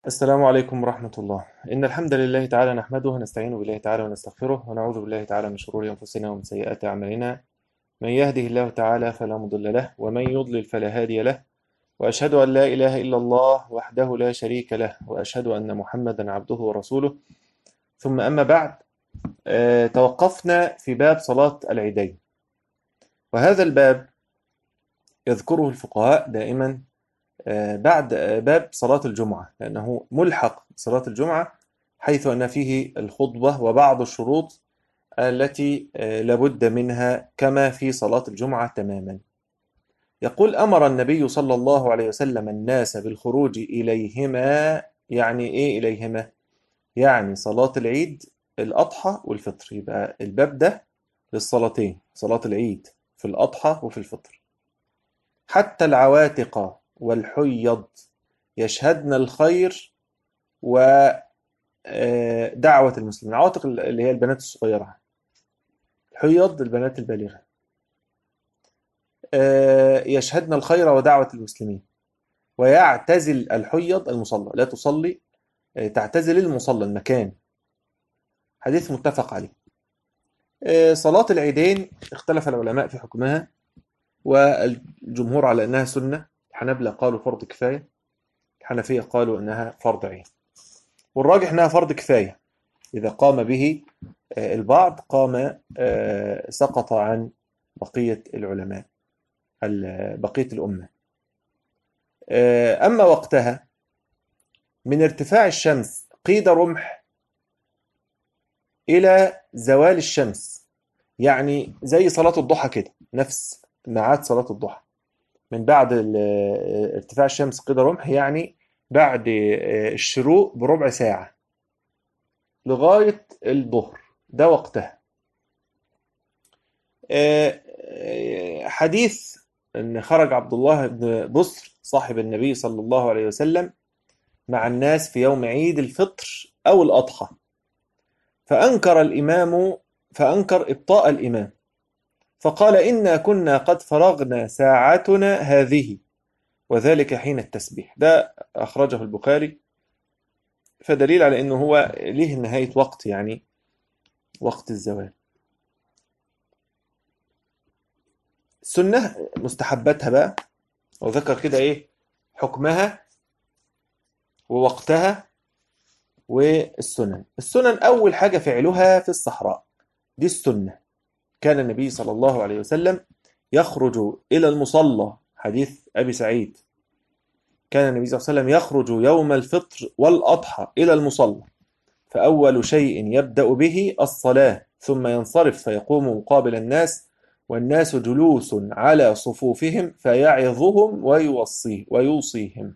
السلام عليكم ورحمة الله. إن الحمد لله تعالى نحمده ونستعين بالله تعالى ونستغفره ونعوذ بالله تعالى من شرور أنفسنا ومن سيئات أعمالنا. من يهده الله تعالى فلا مضل له ومن يضلل فلا هادي له. وأشهد أن لا إله إلا الله وحده لا شريك له وأشهد أن محمدا عبده ورسوله. ثم أما بعد، توقفنا في باب صلاة العيدين، وهذا الباب يذكره الفقهاء دائما بعد باب صلاة الجمعة، لأنه ملحق صلاة الجمعة، حيث أن فيه الخطبة وبعض الشروط التي لابد منها كما في صلاة الجمعة تماما. يقول: أمر النبي صلى الله عليه وسلم الناس بالخروج إليهما. يعني إيه إليهما؟ يعني صلاة العيد، الأضحى والفطر. يبقى الباب ده للصلاتين، صلاة العيد في الأضحى وفي الفطر. حتى العواتق والحيض يشهدن الخير ودعوة المسلمين. العواتق اللي هي البنات الصغيرة، الحيض البنات البالغة. يشهدن الخير ودعوة المسلمين. ويعتزل الحيض المصلى، لا تصلي، تعتزل المصلى المكان. حديث متفق عليه. صلاة العيدين اختلف العلماء في حكمها، والجمهور على أنها سنة. الحنابلة قالوا فرض كفاية، الحنفية قالوا أنها فرض عين، والراجح أنها فرض كفاية. إذا قام به البعض قام، سقط عن بقية العلماء، بقية الأمة. أما وقتها من ارتفاع الشمس قيد رمح إلى زوال الشمس، يعني زي صلاة الضحى كده، نفس ميعاد صلاة الضحى. من بعد ارتفاع الشمس قيد رمح، يعني بعد الشروق بربع ساعة لغاية الظهر، ده وقتها. حديث أن خرج عبد الله بن بصر صاحب النبي صلى الله عليه وسلم مع الناس في يوم عيد الفطر أو الأضحى، فأنكر إبطاء الإمام، فقال: إنا كنا قد فرغنا ساعتنا هذه، وذلك حين التسبيح. ده أخرجه البخاري، فدليل على أنه هو له نهاية وقت، يعني وقت الزوال. السنة مستحباتها بقى، وذكر كده إيه حكمها ووقتها والسنن. السنن أول حاجة فعلها في الصحراء، دي السنة. كان النبي صلى الله عليه وسلم يخرج إلى المصلى. حديث أبي سعيد: كان النبي صلى الله عليه وسلم يخرج يوم الفطر والأضحى إلى المصلى، فأول شيء يبدأ به الصلاة، ثم ينصرف فيقوم مقابل الناس، والناس جلوس على صفوفهم، فيعظهم ويوصيهم.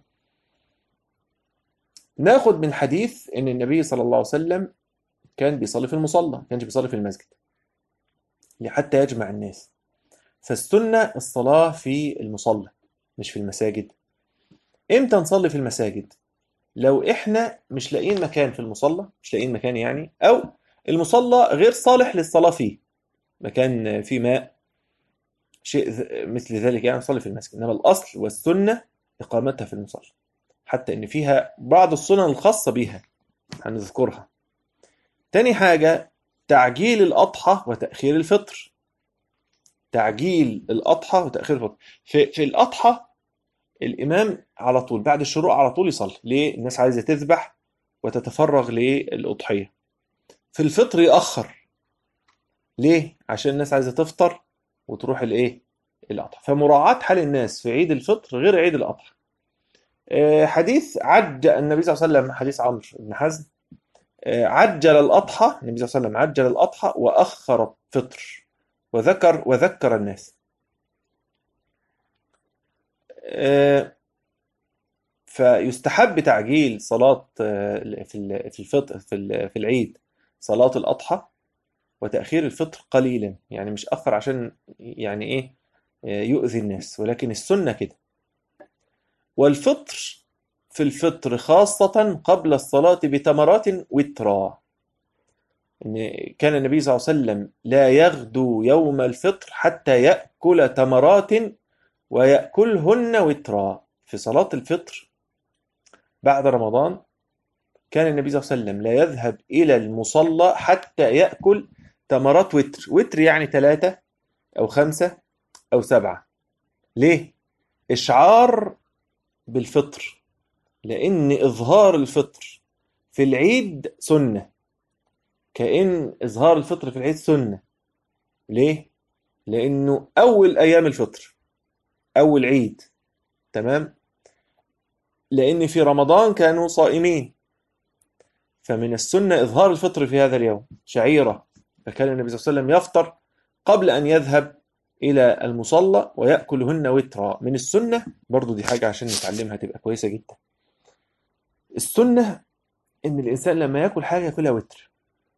ناخد من حديث ان النبي صلى الله عليه وسلم كان بيصلي في المصلى، ما كانش بيصلي في المسجد حتى يجمع الناس. فالسنة الصلاة في المصلى مش في المساجد. امتى نصلي في المساجد؟ لو احنا مش لاقيين مكان في المصلى، مش لاقيين مكان يعني، او المصلى غير صالح للصلاة فيه، مكان فيه ماء، شيء مثل ذلك، يعني نصلي في المسجد. انما الاصل والسنة اقامتها في المصلى، حتى ان فيها بعض السنن الخاصة بها هنذكرها. تاني حاجة تعجيل الأضحى وتأخير الفطر. تعجيل الأضحى وتأخير الفطر. في الأضحى الإمام على طول بعد الشروق على طول يصلي. ليه؟ الناس عايزة تذبح وتتفرغ للأضحية. في الفطر يأخر. ليه؟ عشان الناس عايزة تفطر وتروح الإيه؟ الأضحى. فمراعاة حال الناس في عيد الفطر غير عيد الأضحى. حديث عجل النبي صلى الله عليه وسلم، حديث عمرو بن حزم، عجل الأضحى. النبي صلى الله عليه وسلم عجل الأضحى وأخر الفطر، وذكر الناس. فيستحب تعجيل صلاة في الفطر في العيد، صلاة الأضحى، وتأخير الفطر قليلا، يعني مش أخر عشان يعني إيه يؤذي الناس، ولكن السنة كده. والفطر في الفطر خاصة قبل الصلاة بتمرات وترا. إن كان النبي صلى الله عليه وسلم لا يغدو يوم الفطر حتى يأكل تمرات ويأكلهن وترا. في صلاة الفطر بعد رمضان كان النبي صلى الله عليه وسلم لا يذهب إلى المصلى حتى يأكل تمرات وتر. وتر يعني 3 أو 5 أو 7. ليه؟ إشعار بالفطر، لأن إظهار الفطر في العيد سنة، كأن إظهار الفطر في العيد سنة. ليه؟ لأنه أول أيام الفطر، أول عيد، تمام؟ لأن في رمضان كانوا صائمين، فمن السنة إظهار الفطر في هذا اليوم شعيرة. فكان النبي صلى الله عليه وسلم يفطر قبل أن يذهب إلى المصلى ويأكلهن وترا. من السنة برضو، دي حاجة عشان نتعلمها تبقى كويسة جدا. السنة إن الإنسان لما يأكل حاجة يأكلها وتر،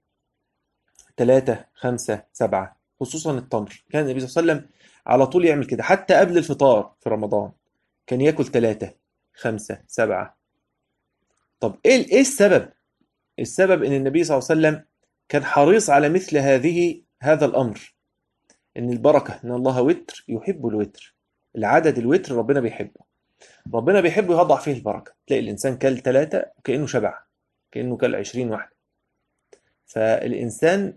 3 5 7، خصوصا التمر. كان النبي صلى الله عليه وسلم على طول يعمل كده، حتى قبل الفطار في رمضان كان يأكل 3 5 7. طب إيه السبب؟ السبب إن النبي صلى الله عليه وسلم كان حريص على مثل هذا الأمر، إن البركة، إن الله وتر يحب الوتر. العدد الوتر ربنا بيحبه، ربنا بيحبه يضع فيه البركة. تلاقي الإنسان كل 3 كأنه شبع، كأنه كل 20 واحدة. فالإنسان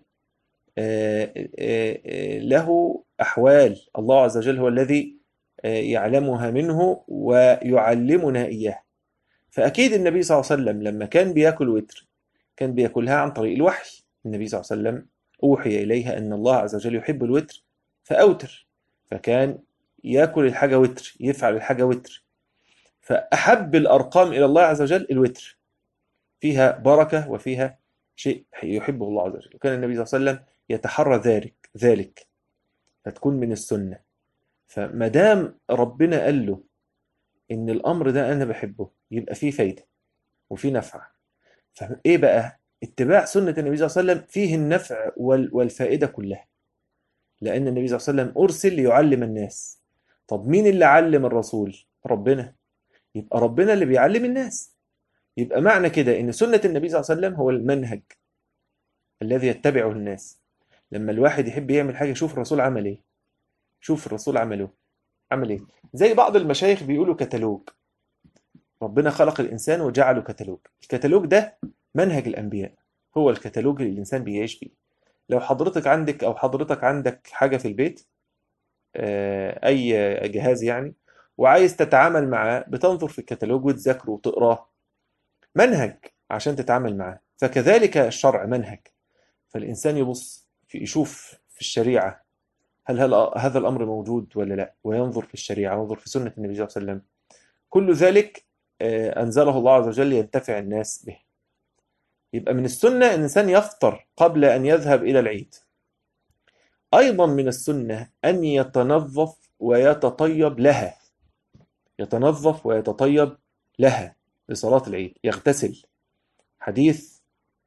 له أحوال الله عز وجل هو الذي يعلمها منه ويعلمنا إياه. فأكيد النبي صلى الله عليه وسلم لما كان بيأكل وتر كان بيأكلها عن طريق الوحي. النبي صلى الله عليه وسلم أوحي إليها أن الله عز وجل يحب الوتر فأوتر، فكان يأكل الحاجة وتر، يفعل الحاجة وتر. فأحب الأرقام إلى الله عز وجل الوتر، فيها بركة وفيها شيء يحبه الله عز وجل. وكان النبي صلى الله عليه وسلم يتحرى ذلك، فتكون من السنة. فما دام ربنا قال له إن الأمر ده أنا بحبه، يبقى فيه فايدة وفيه نفع. فإيه بقى؟ اتباع سنة النبي صلى الله عليه وسلم فيه النفع والفائدة كلها، لأن النبي صلى الله عليه وسلم أرسل ليعلم الناس. طب مين اللي علم الرسول؟ ربنا. يبقى ربنا اللي بيعلم الناس. يبقى معنى كده إن سنة النبي صلى الله عليه وسلم هو المنهج الذي يتبعه الناس. لما الواحد يحب يعمل حاجة، شوف الرسول عمل إيه، شوف الرسول عمل إيه. زي بعض المشايخ بيقولوا كتالوج. ربنا خلق الإنسان وجعله كتالوج. الكتالوج ده منهج الأنبياء، هو الكتالوج اللي الإنسان بيعيش فيه. لو حضرتك عندك أو حضرتك عندك حاجة في البيت، أي جهاز يعني، وعايز تتعامل معاه، بتنظر في الكتالوج وتذاكره وتقراه، منهج عشان تتعامل معاه. فكذلك الشرع منهج. فالإنسان يشوف في الشريعة هل هذا الأمر موجود ولا لا، وينظر في الشريعة، وينظر في سنة النبي صلى الله عليه وسلم. كل ذلك أنزله الله عز وجل ينتفع الناس به. يبقى من السنة أن الإنسان يفطر قبل أن يذهب إلى العيد. أيضا من السنة أن يتنظف ويتطيب لها، يتنظف ويتطيب لها لصلاة العيد، يغتسل. حديث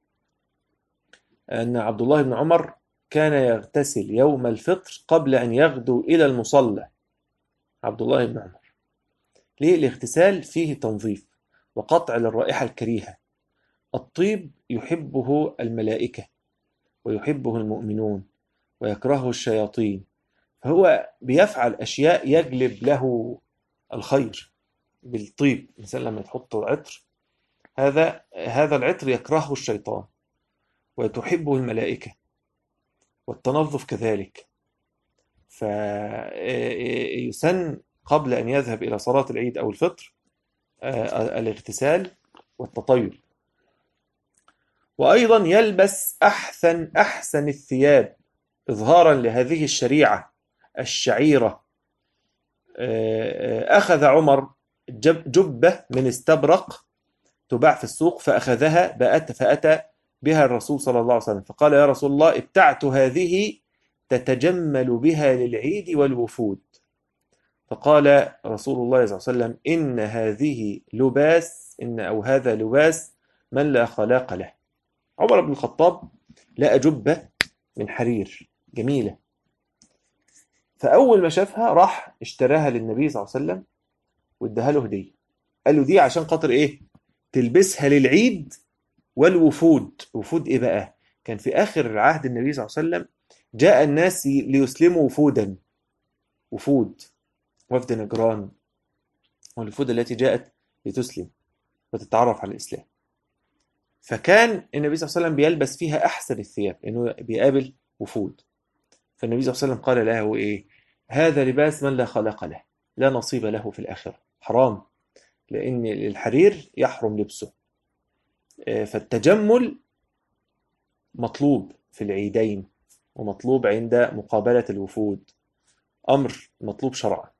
أن عبد الله بن عمر كان يغتسل يوم الفطر قبل أن يغدو إلى المصلى. عبد الله بن عمر. ليه؟ الاغتسال فيه تنظيف وقطع للرائحة الكريهة. الطيب يحبه الملائكة ويحبه المؤمنون ويكرهه الشياطين، فهو بيفعل أشياء يجلب له الخير بالطيب. الإنسان لما يحط عطر، هذا العطر يكرهه الشيطان وتحبه الملائكة، والتنظف كذلك. فيسن قبل أن يذهب إلى صلاة العيد أو الفطر الاغتسال والتطيب. وأيضا يلبس أحسن الثياب إظهارا لهذه الشريعة الشعيرة. أخذ عمر جبة من استبرق تباع في السوق، فأخذها فأتى بها الرسول صلى الله عليه وسلم، فقال: يا رسول الله، ابتعت هذه تتجمل بها للعيد والوفود. فقال رسول الله صلى الله عليه وسلم: إن هذه لباس، هذا لباس من لا خلاق له. عمر بن الخطاب لقى جبة من حرير جميلة، فأول ما شافها راح اشتراها للنبي صلى الله عليه وسلم واداها له هدية. قال له: دي عشان خاطر إيه؟ تلبسها للعيد والوفود. وفود إيه بقى؟ كان في آخر عهد النبي صلى الله عليه وسلم جاء الناس ليسلموا وفودا، وفود وفد نجران، والوفود التي جاءت لتسلم. وتتعرف على الإسلام. فكان النبي صلى الله عليه وسلم بيلبس فيها أحسن الثياب لأنه بيقابل وفود. فالنبي صلى الله عليه وسلم قال له إيه؟ هذا لباس من لا خلق له، لا نصيب له في الآخرة. حرام، لأن الحرير يحرم لبسه. فالتجمل مطلوب في العيدين، ومطلوب عند مقابلة الوفود، أمر مطلوب شرعا.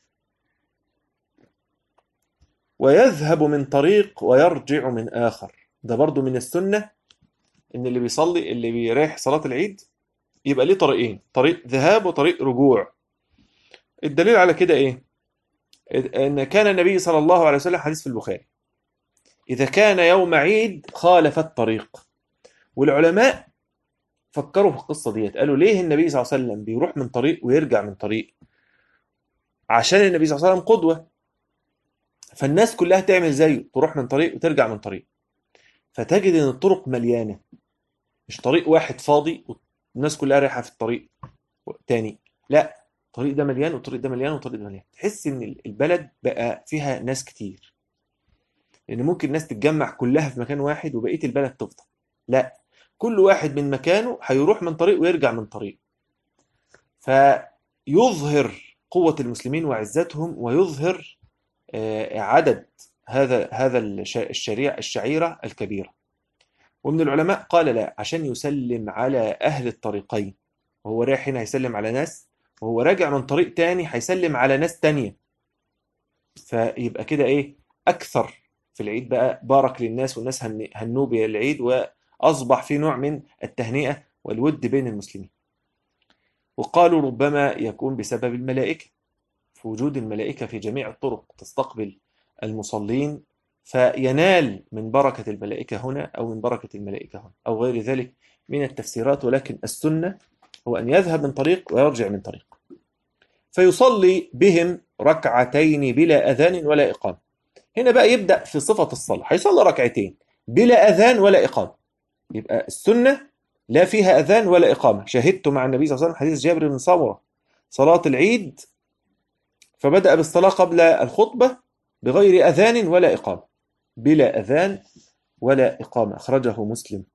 ويذهب من طريق ويرجع من آخر، ده برضو من السنة، إن اللي بيصلي، اللي بيريح صلاة العيد، يبقى ليه طريقين، طريق ذهاب وطريق رجوع. الدليل على كده إيه؟ إن كان النبي صلى الله عليه وسلم، حديث في البخاري، إذا كان يوم عيد خالف الطريق. والعلماء فكروا في القصة ديت، قالوا ليه النبي صلى الله عليه وسلم بيروح من طريق ويرجع من طريق؟ عشان النبي صلى الله عليه وسلم قدوة، فالناس كلها تعمل زيه، تروح من طريق وترجع من طريق. فتجد ان الطرق مليانة، مش طريق واحد فاضي والناس كلها رايحة في الطريق تاني، لا، الطريق ده مليان والطريق ده مليان والطريق ده مليان. تحس ان البلد بقى فيها ناس كتير، لان ممكن الناس تتجمع كلها في مكان واحد وبقية البلد تفضى. لا، كل واحد من مكانه هيروح من طريق ويرجع من طريق. فيظهر قوة المسلمين وعزتهم، ويظهر عدد هذا الشعيرة الكبيرة. ومن العلماء قال لا، عشان يسلم على أهل الطريقين، وهو رايح هنا هيسلم على ناس، وهو راجع من طريق تاني هيسلم على ناس تانية. فيبقى كده إيه؟ أكثر في العيد بقى، بارك للناس والناس هنوه بالعيد، وأصبح في نوع من التهنئة والود بين المسلمين. وقالوا ربما يكون بسبب الملائكة، في وجود الملائكة في جميع الطرق تستقبل المصلين، فينال من بركة الملائكة هنا أو من بركة الملائكة هنا أو غير ذلك من التفسيرات. ولكن السنة هو أن يذهب من طريق ويرجع من طريق، فيصلي بهم ركعتين بلا أذان ولا إقامة. هنا بقى يبدأ في صفة الصلاة، هيصلي ركعتين بلا أذان ولا إقامة. يبقى السنة لا فيها أذان ولا إقامة. شهدت مع النبي صلى الله عليه وسلم حديث جابر بن سمرة صلاة العيد، فبدأ بالصلاة قبل الخطبة بغير أذان ولا إقامة، بلا أذان ولا إقامة، أخرجه مسلم.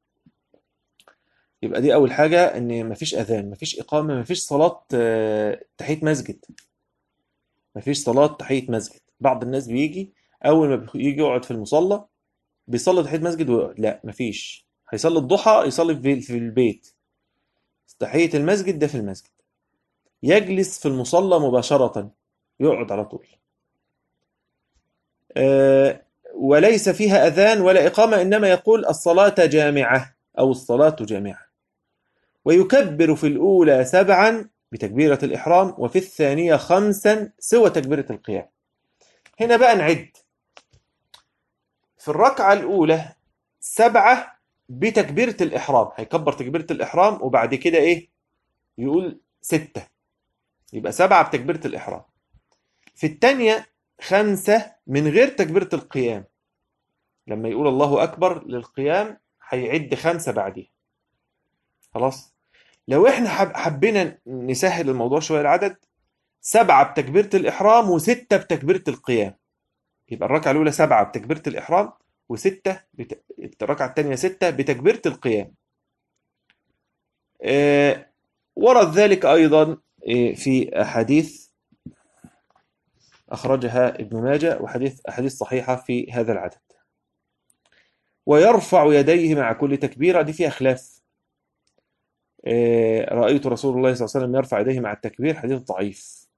يبقى دي أول حاجة، إن مفيش أذان، مفيش إقامة، مفيش صلاة تحية مسجد، مفيش صلاة تحية مسجد. بعض الناس بيجي أول ما يجي يقعد في المصلى بيصلي تحية مسجد ويقعد، لا، مفيش. هيصلي الضحى يصلي في البيت، تحية المسجد ده في المسجد. يجلس في المصلى مباشرة، يقعد على طول. وليس فيها أذان ولا إقامة، إنما يقول الصلاة جامعة أو الصلاة جامعة. ويكبر في الأولى 7 بتكبيرة الإحرام، وفي الثانية 5 سوى تكبيرة القيام. هنا بقى نعد. في الركعة الأولى 7 بتكبيرة الإحرام، هيكبر تكبيرة الإحرام وبعد كده إيه؟ يقول 6، يبقى 7 بتكبيرة الإحرام. في الثانية 5 من غير تكبيرة القيام، لما يقول الله أكبر للقيام هيعد 5 بعديها. خلاص. لو احنا حبينا نسهل الموضوع شوية، العدد 7 بتكبيرة الإحرام و6 بتكبيرة القيام، يبقى الركعة الأولى 7 بتكبيرة الإحرام و6 الركعة الثانية 6 بتكبيرة القيام. ورد ذلك أيضا في أحاديث أخرجها ابن ماجه، أحاديث صحيحة في هذا العدد. ويرفع يديه مع كل تكبيرة، دي فيها خلاف. رأيت رسول الله صلى الله عليه وسلم يرفع يديه مع التكبير، حديث ضعيف.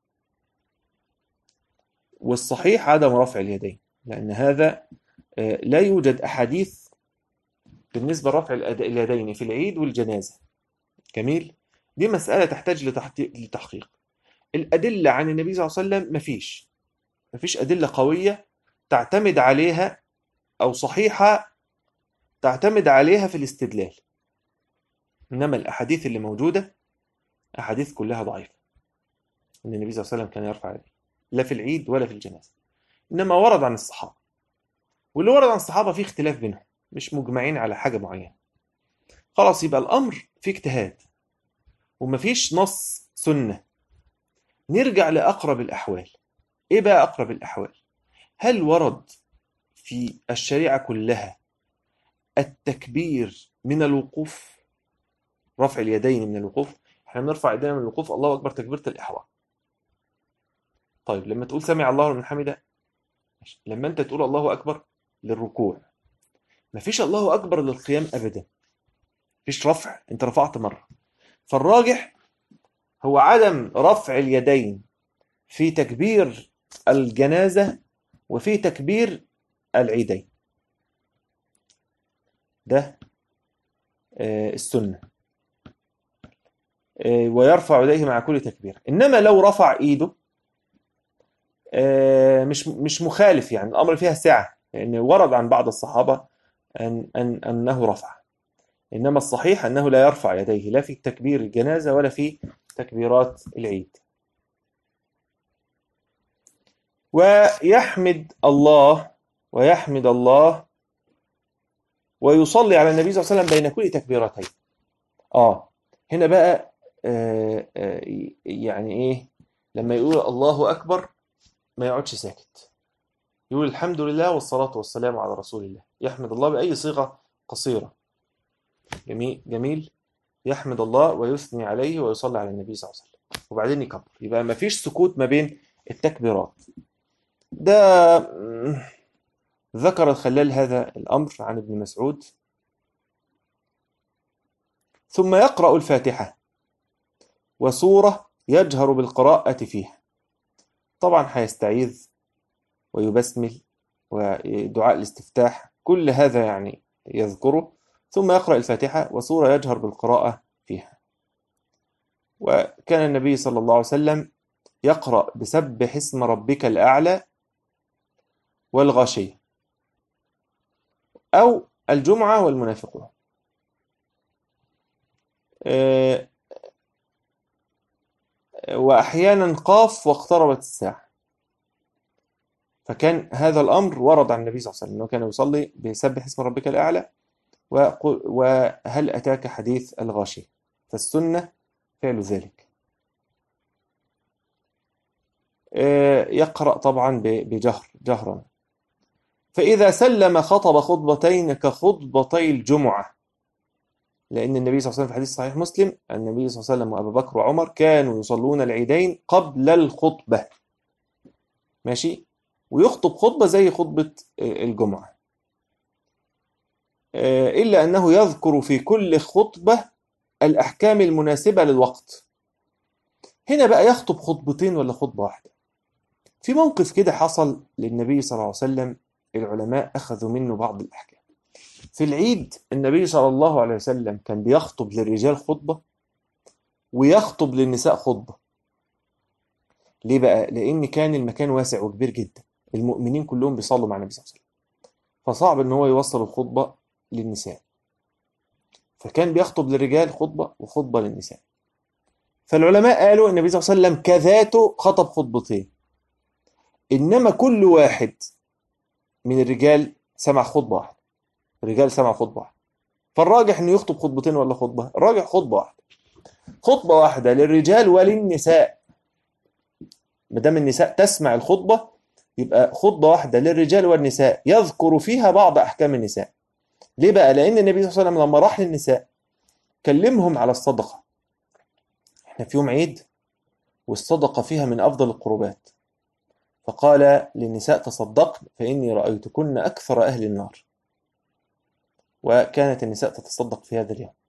والصحيح عدم رفع اليدين، لأن هذا لا يوجد أحاديث بالنسبة لرفع اليدين في العيد والجنازة. جميل. دي مسألة تحتاج لتحقيق. الأدلة عن النبي صلى الله عليه وسلم مفيش أدلة قوية تعتمد عليها أو صحيحة تعتمد عليها في الاستدلال. إنما الأحاديث اللي موجودة أحاديث كلها ضعيفة، إن النبي صلى الله عليه وسلم كان يرفع يديه لا في العيد ولا في الجنازة. إنما ورد عن الصحابة، واللي ورد عن الصحابة فيه اختلاف بينهم، مش مجمعين على حاجة معينة. خلاص، يبقى الأمر فيه اجتهاد ومفيش نص سنة. نرجع لأقرب الأحوال. إيه بقى أقرب الأحوال؟ هل ورد في الشريعة كلها التكبير من الوقوف، رفع اليدين من الوقوف. احنا بنرفع ايدينا من الوقوف الله أكبر تكبيرة الإحرام. طيب لما تقول سمع الله لمن حمده، لما أنت تقول الله أكبر للركوع، مفيش الله أكبر للقيام أبدا، مفيش رفع، أنت رفعت مرة. فالراجح هو عدم رفع اليدين في تكبير الجنازة وفي تكبير العيدين، ده السنة. ويرفع يديه مع كل تكبير. إنما لو رفع إيده مش مخالف، يعني الأمر فيها سعة، لأن ورد عن بعض الصحابة أنه رفع. إنما الصحيح أنه لا يرفع يديه لا في تكبير الجنازة ولا في تكبيرات العيد. ويحمد الله ويصلي على النبي صلى الله عليه وسلم بين كل تكبيرتين. هنا بقى يعني إيه، لما يقول الله أكبر ما يقعدش ساكت، يقول الحمد لله والصلاة والسلام على رسول الله، يحمد الله بأي صيغة قصيرة. جميل جميل، يحمد الله ويثني عليه ويصلي على النبي صلى الله عليه وسلم، وبعدين يكبر. يبقى ما فيش سكوت ما بين التكبيرات. ده ذكر خلال هذا الأمر عن ابن مسعود. ثم يقرأ الفاتحة وسورة يجهر بالقراءة فيها. طبعا هيستعيذ ويبسمل ودعاء الاستفتاح، كل هذا يعني يذكره. ثم يقرأ الفاتحة وسورة يجهر بالقراءة فيها. وكان النبي صلى الله عليه وسلم يقرأ بسبح اسم ربك الأعلى والغاشية أو الجمعة والمنافقون. وأحيانا قاف واقتربت الساعة. فكان هذا الأمر ورد عن النبي صلى الله عليه وسلم أنه كان يصلي بسبح اسم ربك الأعلى وهل أتاك حديث الغاشية، فالسنة فعل ذلك. يقرأ طبعا جهرا. فإذا سلم خطب خطبتين كخطبتي الجمعة، لأن النبي صلى الله عليه وسلم في حديث صحيح مسلم، النبي صلى الله عليه وسلم وأبو بكر وعمر كانوا يصلون العيدين قبل الخطبة، ماشي، ويخطب خطبة زي خطبة الجمعة، إلا أنه يذكر في كل خطبة الأحكام المناسبة للوقت. هنا بقى يخطب خطبتين ولا خطبة واحدة. في موقف كده حصل للنبي صلى الله عليه وسلم، العلماء أخذوا منه بعض الأحكام. في العيد النبي صلى الله عليه وسلم كان بيخطب للرجال خطبة ويخطب للنساء خطبة. ليه بقى؟ لأن كان المكان واسع وكبير جدا، المؤمنين كلهم بيصلوا مع النبي صلى الله عليه وسلم، فصعب ان هو يوصل الخطبة للنساء، فكان بيخطب للرجال خطبة وخطبة للنساء. فالعلماء قالوا النبي صلى الله عليه وسلم كذاته خطب خطبتين، إنما كل واحد من الرجال سمع خطبة واحدة، الرجال سمع خطبة واحدة. فالراجح انه يخطب خطبتين ولا خطبة؟ الراجح خطبة واحدة، خطبة واحدة للرجال وللنساء. ما دام النساء تسمع الخطبة يبقى خطبة واحدة للرجال والنساء يذكر فيها بعض أحكام النساء. ليه بقى؟ لأن النبي صلى الله عليه وسلم لما راح للنساء كلمهم على الصدقة. احنا في يوم عيد والصدقة فيها من أفضل القربات، فقال للنساء تصدقن فإني رأيتكن أكثر أهل النار. وكانت النساء تتصدق في هذا اليوم.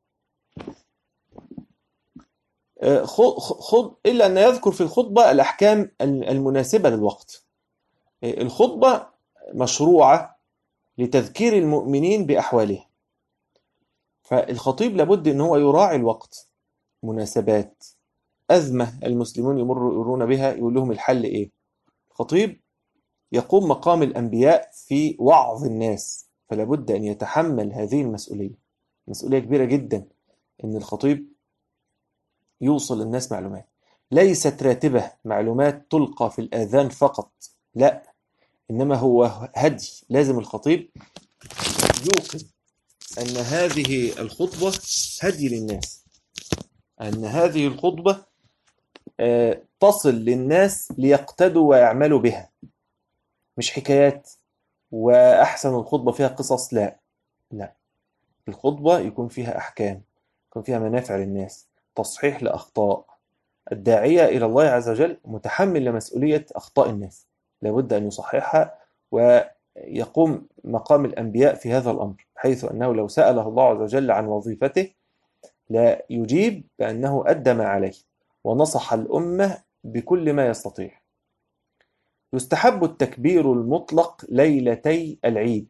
إلا أن يذكر في الخطبة الأحكام المناسبة للوقت. الخطبة مشروعة لتذكير المؤمنين بأحوالهم، فالخطيب لابد أن هو يراعي الوقت، مناسبات، أزمة المسلمون يمرون بها يقول لهم الحل إيه. الخطيب يقوم مقام الأنبياء في وعظ الناس، فلابد أن يتحمل هذه المسؤولية، مسؤولية كبيرة جدا، أن الخطيب يوصل للناس معلومات ليست راتبة، معلومات تلقى في الآذان فقط، لا، إنما هو هدي. لازم الخطيب يوقن أن هذه الخطبة هدي للناس، أن هذه الخطبة تصل للناس ليقتدوا ويعملوا بها، مش حكايات وأحسن الخطبة فيها قصص. لا، لا، الخطبة يكون فيها أحكام، يكون فيها منافع للناس، تصحيح لأخطاء. الداعية إلى الله عز وجل متحمل لمسؤولية أخطاء الناس، لابد أن يصححها، ويقوم مقام الأنبياء في هذا الأمر، حيث أنه لو سأله الله عز وجل عن وظيفته لا يجيب بأنه أدى ما عليه ونصح الأمة بكل ما يستطيع. يستحب التكبير المطلق ليلتي العيد.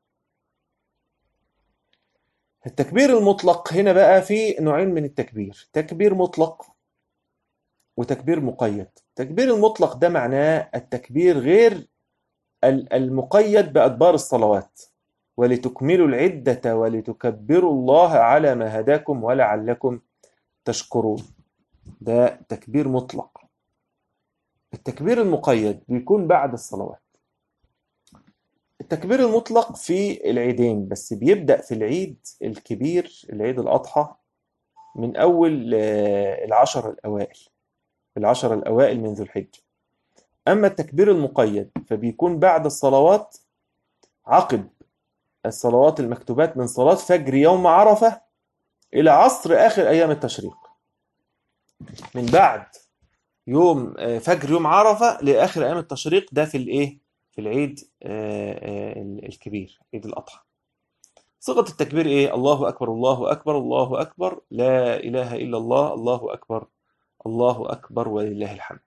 التكبير المطلق هنا بقى في نوعين من التكبير: تكبير مطلق وتكبير مقيد. التكبير المطلق ده معناه التكبير غير المقيد بأدبار الصلوات، ولتكملوا العدة ولتكبروا الله على ما هداكم ولعلكم تشكرون. ده تكبير مطلق. التكبير المقيد بيكون بعد الصلوات. التكبير المطلق في العيدين بس، بيبدأ في العيد الكبير، العيد الأضحى، من أول العشر الأوائل، العشر الأوائل من ذو الحجة. أما التكبير المقيد فبيكون بعد الصلوات، عقب الصلوات المكتوبات من صلاة فجر يوم عرفة إلى عصر آخر أيام التشريق. من بعد يوم فجر يوم عرفة لآخر أيام التشريق، ده في الإيه؟ في العيد الكبير، عيد الأضحى. صيغة التكبير إيه؟ الله أكبر الله أكبر الله أكبر، لا إله إلا الله، الله أكبر الله أكبر ولله الحمد.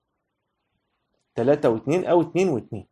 3 و2 أو 2 و2.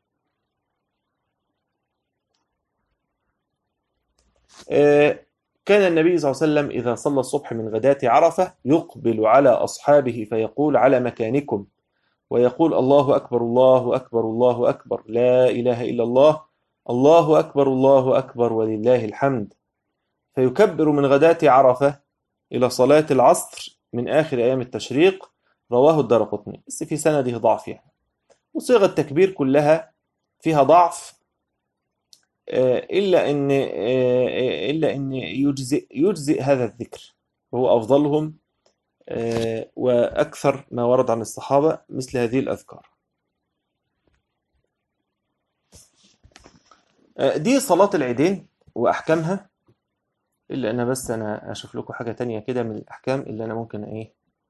كان النبي صلى الله عليه وسلم إذا صلى الصبح من غداة عرفة يقبل على أصحابه فيقول: على مكانكم، ويقول: الله أكبر الله أكبر الله أكبر، لا إله إلا الله، الله أكبر الله أكبر ولله الحمد. فيكبر من غداة عرفة إلى صلاة العصر من آخر أيام التشريق. رواه الدارقطني، بس في سنده ضعف يعني. وصيغ التكبير كلها فيها ضعف، إلا أن يجزئ هذا الذكر، وهو أفضلهم وأكثر ما ورد عن الصحابة مثل هذه الأذكار. دي صلاة العيدين وأحكامها. إلا أنا بس أنا أشوف لكم حاجة تانية كده من الأحكام اللي أنا ممكن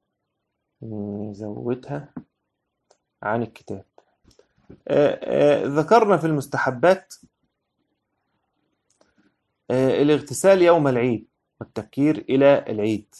نزودها عن الكتاب. ذكرنا في المستحبات الاغتسال يوم العيد والتبكير إلى العيد.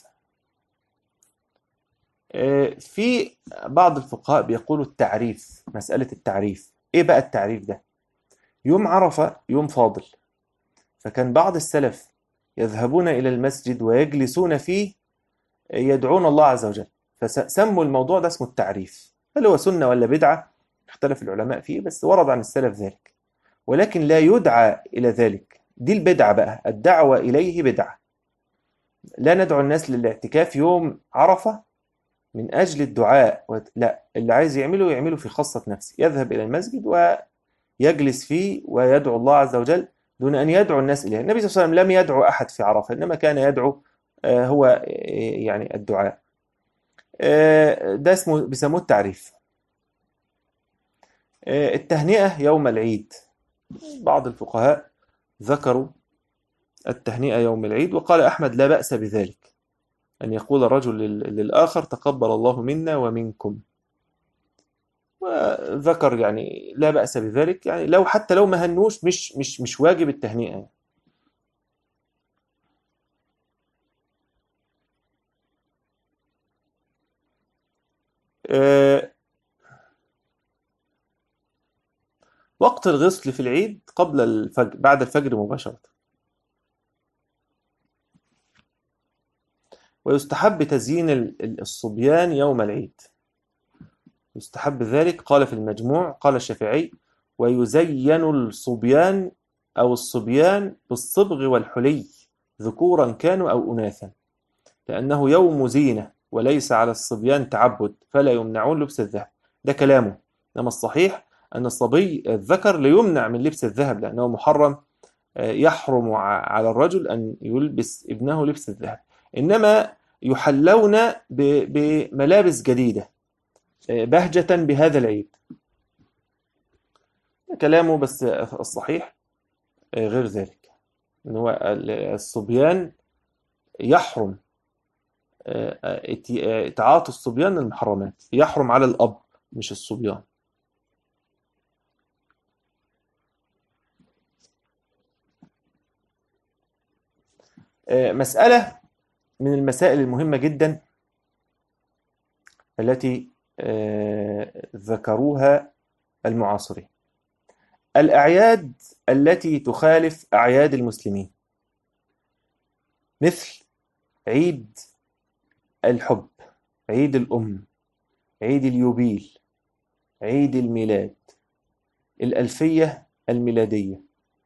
في بعض الفقهاء بيقولوا التعريف، مسألة التعريف. إيه بقى التعريف ده؟ يوم عرفة يوم فاضل، فكان بعض السلف يذهبون إلى المسجد ويجلسون فيه يدعون الله عز وجل، فسموا الموضوع ده اسمه التعريف. هل هو سنة ولا بدعة؟ اختلف العلماء فيه، بس ورد عن السلف ذلك، ولكن لا يدعى إلى ذلك. دي البدعة بقى، الدعوة إليه بدعة. لا ندعو الناس للاعتكاف يوم عرفة من أجل الدعاء، لا، اللي عايز يعمله في خاصة نفسه، يذهب إلى المسجد ويجلس فيه ويدعو الله عز وجل دون أن يدعو الناس إليه. النبي صلى الله عليه وسلم لم يدعو أحد في عرفة، إنما كان يدعو هو يعني الدعاء. ده اسمه بيسموه التعريف. التهنئة يوم العيد، بعض الفقهاء ذكروا التهنئة يوم العيد، وقال أحمد: لا بأس بذلك، أن يقول الرجل للآخر: تقبل الله منا ومنكم. وذكر يعني لا بأس بذلك، يعني لو حتى لو ما هنوش مش واجب التهنئة يعني. وقت الغسل في العيد قبل الفجر، بعد الفجر مباشرة. ويستحب تزيين الصبيان يوم العيد، يستحب ذلك. قال في المجموع، قال الشافعي: ويزين الصبيان أو الصبيان بالصبغ والحلي ذكورا كانوا أو أناثا، لأنه يوم زينة وليس على الصبيان تعبد، فلا يمنعون لبس الذهب. ده كلامه. إنما الصحيح أن الصبي الذكر ليمنع من لبس الذهب، لأنه محرم، يحرم على الرجل أن يلبس ابنه لبس الذهب. إنما يحلون بملابس جديدة بهجة بهذا العيد. كلامه بس الصحيح غير ذلك، إن هو الصبيان يحرم تعاطي الصبيان المحرمات، يحرم على الأب مش الصبيان. مسألة من المسائل المهمة جدا التي ذكروها المعاصرين: الأعياد التي تخالف أعياد المسلمين، مثل عيد الحب، عيد الأم، عيد اليوبيل، عيد الميلاد، الألفية الميلادية،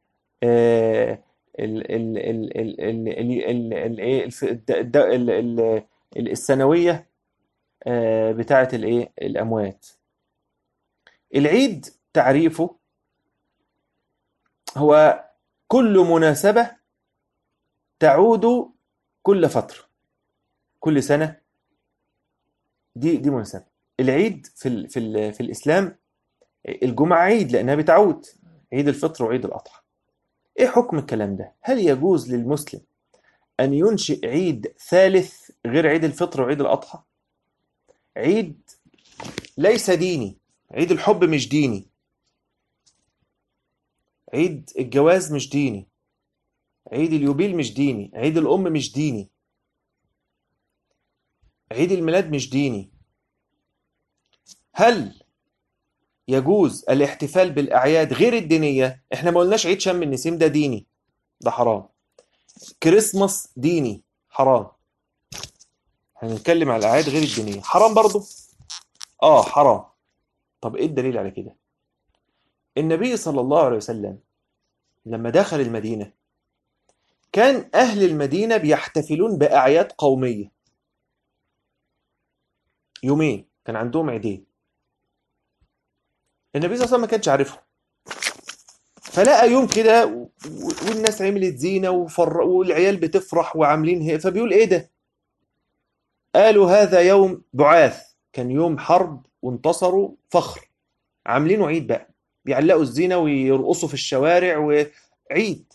السنوية بتاعة الأموات. العيد تعريفه هو كل مناسبة تعود كل فترة، كل سنة، دي مناسبة. العيد في الإسلام، الجمعة عيد لأنها بتعود، عيد الفطر وعيد الأضحى. إيه حكم الكلام ده؟ هل يجوز للمسلم أن ينشئ عيد ثالث غير عيد الفطر وعيد الأضحى؟ عيد ليس ديني، عيد الحب مش ديني، عيد الجواز مش ديني، عيد اليوبيل مش ديني، عيد الأم مش ديني، عيد الميلاد مش ديني. هل يجوز الاحتفال بالأعياد غير الدينية؟ احنا ما قلناش عيد شم النسيم ده ديني، ده حرام. كريسماس ديني، حرام. هنتكلم على الأعياد غير الدينية، حرام برضو؟ حرام. طب ايه الدليل على كده؟ النبي صلى الله عليه وسلم لما دخل المدينة كان أهل المدينة بيحتفلون بأعياد قومية، يومين كان عندهم عيدين. النبي صلى الله عليه وسلم ما كانش عارفهم، فلقى يوم كده والناس عملت زينة والعيال بتفرح وعاملين فبيقول ايه ده؟ قالوا هذا يوم بعاث، كان يوم حرب وانتصروا، فخر، عاملينه عيد بقى، بيعلقوا الزينة ويرقصوا في الشوارع وعيد.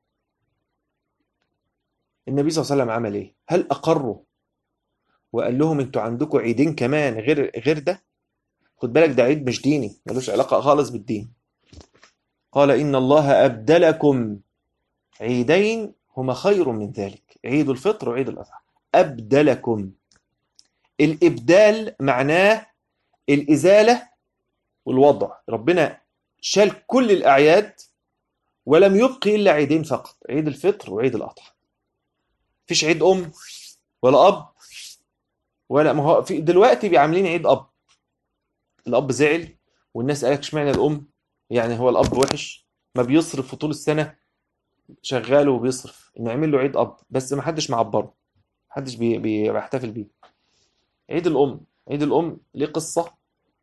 النبي صلى الله عليه وسلم عمل ايه؟ هل أقروا وقال لهم انتوا عندكم عيدين كمان غير ده؟ خد بالك ده عيد مش ديني، ملوش علاقة خالص بالدين. قال إن الله أبدلكم عيدين هما خير من ذلك، عيد الفطر وعيد الأضحى. أبدلكم، الإبدال معناه الإزالة والوضع. ربنا شال كل الأعياد ولم يبقي إلا عيدين فقط، عيد الفطر وعيد الأضحى. مفيش عيد أم ولا أب ولا، ما هو في دلوقتي بيعاملين عيد أب، الأب زعل والناس قالك اشمعنى الأم؟ يعني هو الأب وحش؟ ما بيصرف في طول السنة، شغال وبيصرف، نعمل له عيد أب بس ما حدش معبره، محدش بيحتفل بيه. عيد الأم، عيد الأم ليه قصة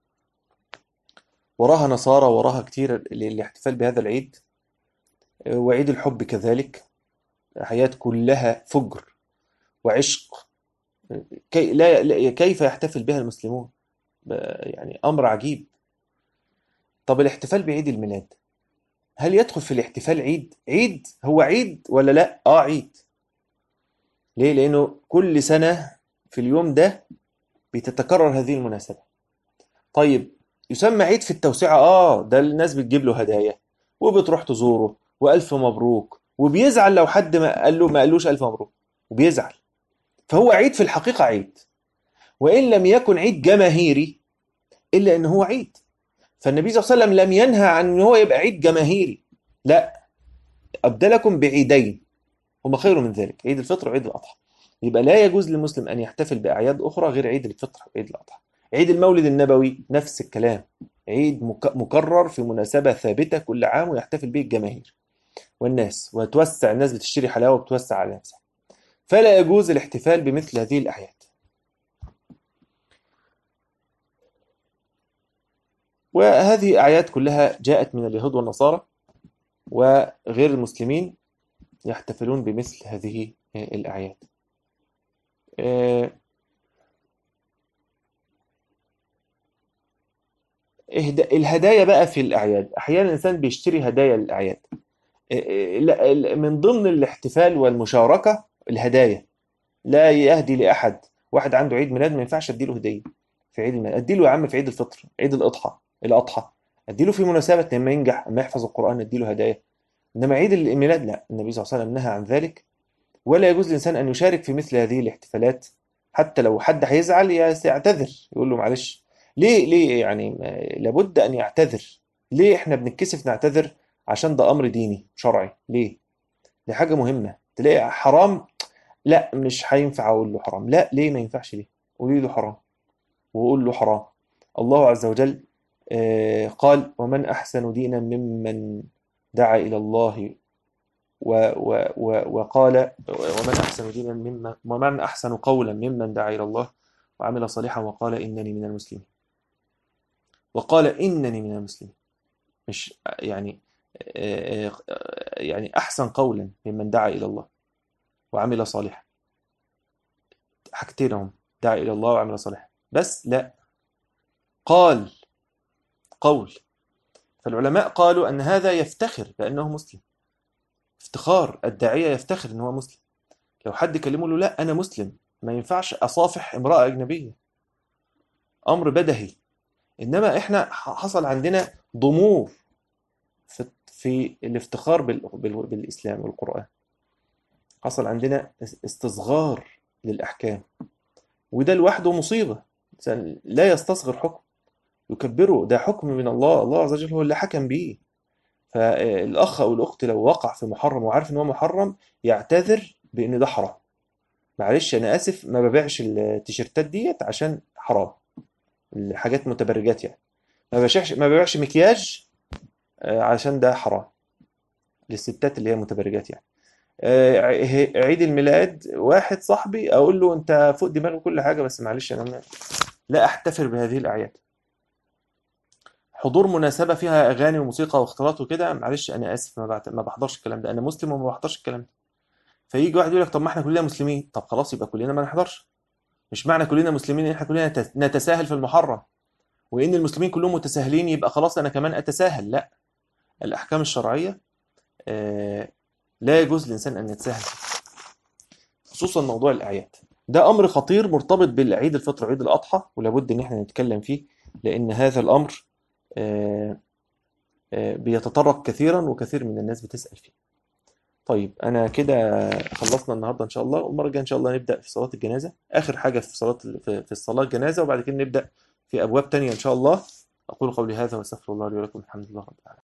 وراها نصارى، وراها كتير الاحتفال بهذا العيد. وعيد الحب كذلك، حياة كلها فجر وعشق، كيف يحتفل بها المسلمون؟ يعني أمر عجيب. طب الاحتفال بعيد الميلاد، هل يدخل في الاحتفال عيد؟ عيد هو عيد ولا لا؟ عيد. ليه؟ لأنه كل سنة في اليوم ده بتتكرر هذه المناسبة. طيب يسمى عيد في التوسعة، ده الناس بتجيب له هدايا وبتروح تزوره وألف مبروك، وبيزعل لو حد ما قالوش ألف مبروك، وبيزعل. فهو عيد في الحقيقة عيد، وإن لم يكن عيد جماهيري إلا إن هو عيد. فالنبي صلى الله عليه وسلم لم ينهى عن إن هو يبقى عيد جماهيري، لا، أبدلكم بعيدين هما خير من ذلك، عيد الفطر وعيد الأضحى. يبقى لا يجوز للمسلم أن يحتفل بأعياد أخرى غير عيد الفطر وعيد الأضحى. عيد المولد النبوي نفس الكلام، عيد مكرر في مناسبة ثابتة كل عام ويحتفل به الجماهير والناس، وتوسع، الناس بتشتري حلاوة وبتوسع على نفسها. فلا يجوز الاحتفال بمثل هذه الأعياد. وهذه أعياد كلها جاءت من اليهود والنصارى، وغير المسلمين يحتفلون بمثل هذه الأعياد. الهدايا بقى في الأعياد، أحيانا الإنسان بيشتري هدايا للأعياد. من ضمن الاحتفال والمشاركة الهدايا. لا يهدي لأحد. واحد عنده عيد ميلاد ما ينفعش اديله هدية في عيد الميلاد. اديله يا عم في عيد الفطر، عيد الأضحى. اديله في مناسبة لما ينجح، لما يحفظ القرآن اديله هدايا. إنما عيد الميلاد لا، النبي صلى الله عليه وسلم نهى عن ذلك. ولا يجوز للإنسان أن يشارك في مثل هذه الاحتفالات. حتى لو حد هيزعل يعتذر، يقول له معلش. ليه يعني لابد أن يعتذر. ليه إحنا بنتكسف نعتذر؟ عشان ده أمر ديني شرعي. ليه؟ دي حاجة مهمة. تلاقي حرام، لا مش هينفع أقول له حرام. لا، ليه ما ينفعش؟ ليه؟ قولي له حرام وقول له حرام. الله عز وجل قال: ومن أحسن دينا ممن دعا إلى الله وقال ومن أحسن قولا ممن دعا إلى الله وعمل صالحا وقال إنني من المسلمين. وقال إنني من المسلمين. مش يعني أحسن قولا ممن دعا إلى الله وعمل صالحا. حاجتين: دعا إلى الله وعمل صالحا. بس لا، قال قول. فالعلماء قالوا أن هذا يفتخر بأنه مسلم. افتخار الداعية، يفتخر أنه مسلم. لو حد كلمه له لا أنا مسلم، ما ينفعش أصافح امرأة أجنبية، أمر بدهي. إنما إحنا حصل عندنا ضمور في الافتخار بالإسلام والقرآن. حصل عندنا استصغار للأحكام، وده لوحده مصيبة. لا يستصغر حكم، يكبره. ده حكم من الله، الله عز وجل هو اللي حكم به. فالأخ أو الأخت لو وقع في محرم وعارف إن هو محرم، يعتذر بإن ده حرام. معلش أنا آسف، ما ببيعش التيشيرتات ديت عشان حرام، الحاجات متبرجات يعني. ما ببيعش مكياج عشان ده حرام للستات اللي هي متبرجات يعني. عيد الميلاد واحد صاحبي أقول له أنت فوق دماغي كل حاجة، بس معلش أنا لا أحتفل بهذه الأعياد. حضور مناسبة فيها أغاني وموسيقى واختلاط وكده، معلش أنا آسف، ما بحضرش الكلام ده. أنا مسلم وما بحضرش الكلام ده. فيجي واحد يقول لك طب ما احنا كلنا مسلمين. طب خلاص يبقى كلنا ما نحضرش. مش معنى كلنا مسلمين ان احنا كلنا نتساهل في المحرم، وان المسلمين كلهم متساهلين يبقى خلاص انا كمان اتساهل. لا، الاحكام الشرعيه لا يجوز للانسان ان يتساهل فيها. خصوصا موضوع الاعياد، ده امر خطير مرتبط بالعيد الفطر وعيد الاضحى، ولابد ان احنا نتكلم فيه، لان هذا الامر بيتطرق كثيرا، وكثير من الناس بتسال فيه. طيب انا كده خلصنا النهارده ان شاء الله، والمره الجايه ان شاء الله نبدا في صلاه الجنازه، اخر حاجه في الصلاه الجنازه، وبعد كده نبدا في ابواب تانية ان شاء الله. اقول قولي هذا واستغفر الله لي ولكم. الحمد لله رب العالمين.